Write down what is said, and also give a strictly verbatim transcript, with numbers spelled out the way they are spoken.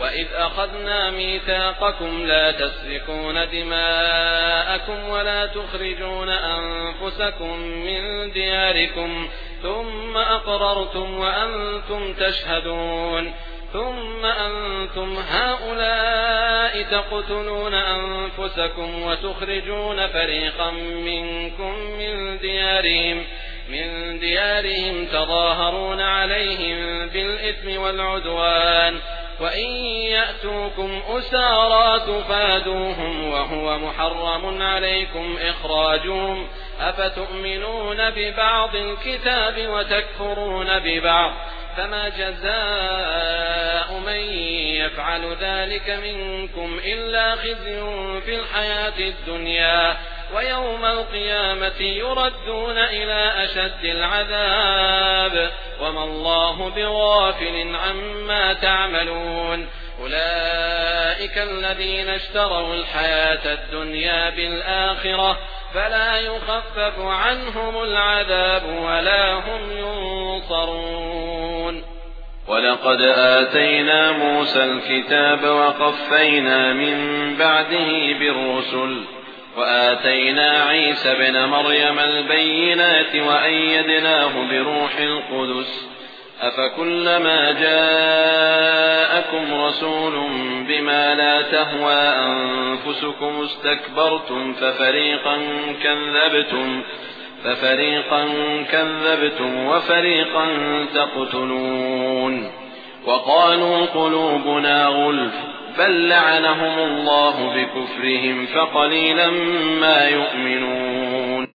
وإذ أخذنا ميثاقكم لا تسفكون دماءكم ولا تخرجون أنفسكم من دياركم ثم أقررتم وأنتم تشهدون ثم أنتم هؤلاء تقتلون أنفسكم وتخرجون فريقا منكم من ديارهم من ديارهم تظاهرون عليهم بالإثم والعدوان وإن يأتوكم أسارى تفادوهم وهو محرم عليكم إخراجهم أفتؤمنون ببعض الكتاب وتكفرون ببعض فما جزاء من يفعل ذلك منكم إلا خزي في الحياة الدنيا ويوم القيامة يردون إلى أشد العذاب وما الله بغافل عما تعملون أولئك الذين اشتروا الحياة الدنيا بالآخرة فلا يخفف عنهم العذاب ولا هم ينصرون. ولقد آتينا موسى الكتاب وقفينا من بعده بالرسل وآتينا عيسى ابن مريم البينات وأيدناه بروح القدس أفكلما جاءكم رسول بما لا تهوى أنفسكم استكبرتم ففريقا كذبتم ففريقا كذبتم وفريقا تقتلون وقالوا قلوبنا غلف بل لعنهم الله بكفرهم فقليلا ما يؤمنون.